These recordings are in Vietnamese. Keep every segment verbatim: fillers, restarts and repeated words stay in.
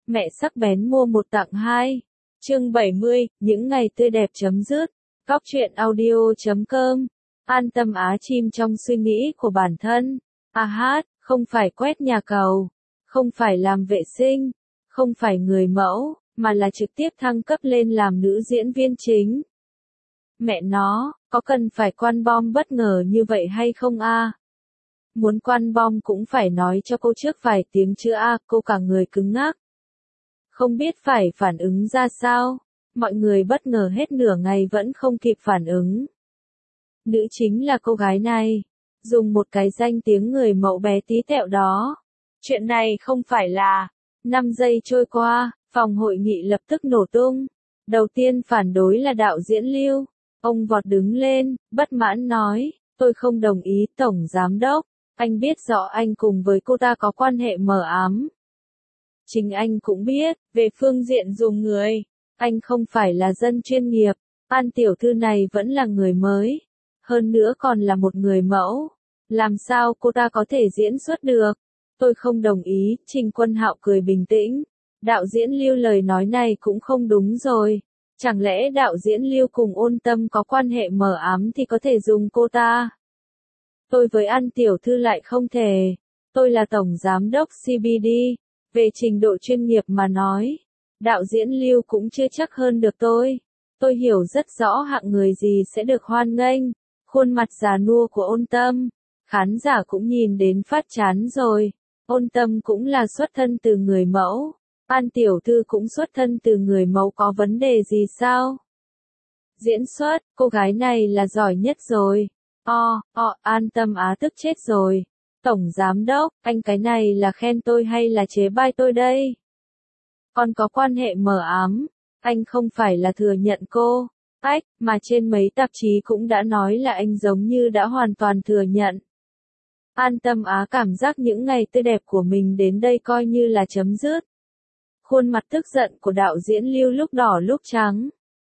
Mẹ sắc bén mua một tặng hai. Chương bảy mươi, những ngày tươi đẹp chấm dứt. Góc truyện audio chấm com. An tâm á chim trong suy nghĩ của bản thân. A hát, không phải quét nhà cầu, không phải làm vệ sinh, không phải người mẫu, mà là trực tiếp thăng cấp lên làm nữ diễn viên chính. Mẹ nó, có cần phải quăn bom bất ngờ như vậy hay không a? Muốn quăn bom cũng phải nói cho cô trước vài tiếng chứ a, cô cả người cứng ngắc. Không biết phải phản ứng ra sao, mọi người bất ngờ hết nửa ngày vẫn không kịp phản ứng. Nữ chính là cô gái này, dùng một cái danh tiếng người mẫu bé tí tẹo đó. Chuyện này không phải là, năm giây trôi qua, phòng hội nghị lập tức nổ tung. Đầu tiên phản đối là đạo diễn Lưu. Ông vọt đứng lên, bất mãn nói, tôi không đồng ý tổng giám đốc, anh biết rõ anh cùng với cô ta có quan hệ mờ ám. Chính anh cũng biết, về phương diện dùng người, anh không phải là dân chuyên nghiệp, An tiểu thư này vẫn là người mới, hơn nữa còn là một người mẫu, làm sao cô ta có thể diễn xuất được? Tôi không đồng ý, Trình Quân Hạo cười bình tĩnh, đạo diễn Lưu lời nói này cũng không đúng rồi. Chẳng lẽ đạo diễn Lưu cùng Ôn Tâm có quan hệ mờ ám thì có thể dùng cô ta? Tôi với An tiểu thư lại không thể. Tôi là tổng giám đốc xê bê đê. Về trình độ chuyên nghiệp mà nói, đạo diễn Lưu cũng chưa chắc hơn được tôi. Tôi hiểu rất rõ hạng người gì sẽ được hoan nghênh. Khuôn mặt già nua của Ôn Tâm, khán giả cũng nhìn đến phát chán rồi. Ôn Tâm cũng là xuất thân từ người mẫu. An tiểu thư cũng xuất thân từ người mẫu, có vấn đề gì sao? Diễn xuất, cô gái này là giỏi nhất rồi. O, o, An Tâm á tức chết rồi. Tổng giám đốc, anh cái này là khen tôi hay là chế bai tôi đây? Còn có quan hệ mờ ám, anh không phải là thừa nhận cô. Ách, mà trên mấy tạp chí cũng đã nói là anh giống như đã hoàn toàn thừa nhận. An Tâm á cảm giác những ngày tươi đẹp của mình đến đây coi như là chấm dứt. Khuôn mặt tức giận của đạo diễn Lưu lúc đỏ lúc trắng.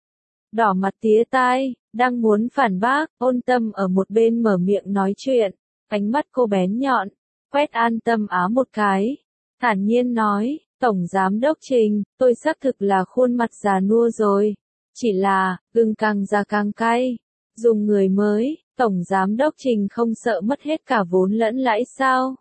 Đỏ mặt tía tai, đang muốn phản bác, Ôn Tâm ở một bên mở miệng nói chuyện, ánh mắt cô bén nhọn, quét An Tâm á một cái, thản nhiên nói, Tổng Giám đốc Trình, tôi xác thực là khuôn mặt già nua rồi, chỉ là, gừng càng già càng cay, dùng người mới, Tổng Giám đốc Trình không sợ mất hết cả vốn lẫn lãi sao?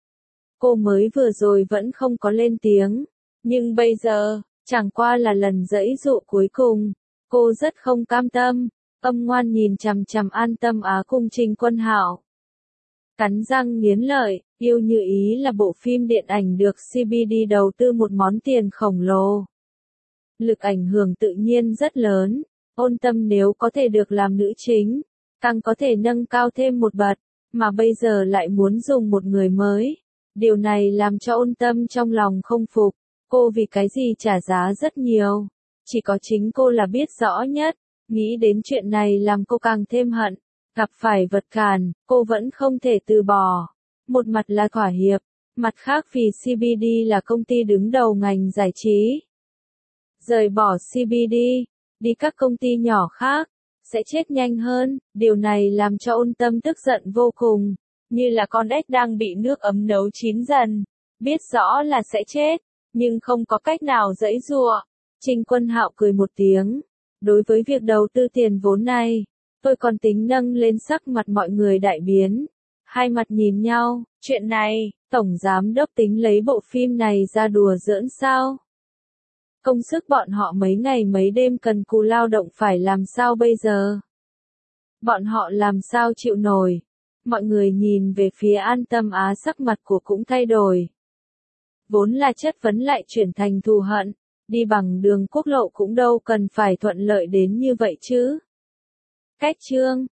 Cô mới vừa rồi vẫn không có lên tiếng. Nhưng bây giờ, chẳng qua là lần giãy dụ cuối cùng, cô rất không cam tâm, âm ngoan nhìn chằm chằm An Tâm á cùng Trình Quân Hạo. Cắn răng nghiến lợi, Yêu Như Ý là bộ phim điện ảnh được xê bê đê đầu tư một món tiền khổng lồ. Lực ảnh hưởng tự nhiên rất lớn, Ôn Tâm nếu có thể được làm nữ chính, càng có thể nâng cao thêm một bậc, mà bây giờ lại muốn dùng một người mới. Điều này làm cho Ôn Tâm trong lòng không phục. Cô vì cái gì trả giá rất nhiều, chỉ có chính cô là biết rõ nhất, nghĩ đến chuyện này làm cô càng thêm hận, gặp phải vật cản, cô vẫn không thể từ bỏ. Một mặt là thỏa hiệp, mặt khác vì xê bê đê là công ty đứng đầu ngành giải trí. Rời bỏ xê bê đê, đi các công ty nhỏ khác, sẽ chết nhanh hơn, điều này làm cho Ôn Tâm tức giận vô cùng, như là con ếch đang bị nước ấm nấu chín dần, biết rõ là sẽ chết. Nhưng không có cách nào giãy giụa. Trình Quân Hạo cười một tiếng. Đối với việc đầu tư tiền vốn này, tôi còn tính nâng lên sắc mặt mọi người đại biến. Hai mặt nhìn nhau, chuyện này, Tổng Giám đốc tính lấy bộ phim này ra đùa giỡn sao? Công sức bọn họ mấy ngày mấy đêm cần cù lao động phải làm sao bây giờ? Bọn họ làm sao chịu nổi? Mọi người nhìn về phía An Tâm á, sắc mặt của cũng thay đổi. Vốn là chất vấn lại chuyển thành thù hận, đi bằng đường quốc lộ cũng đâu cần phải thuận lợi đến như vậy chứ. Cách chương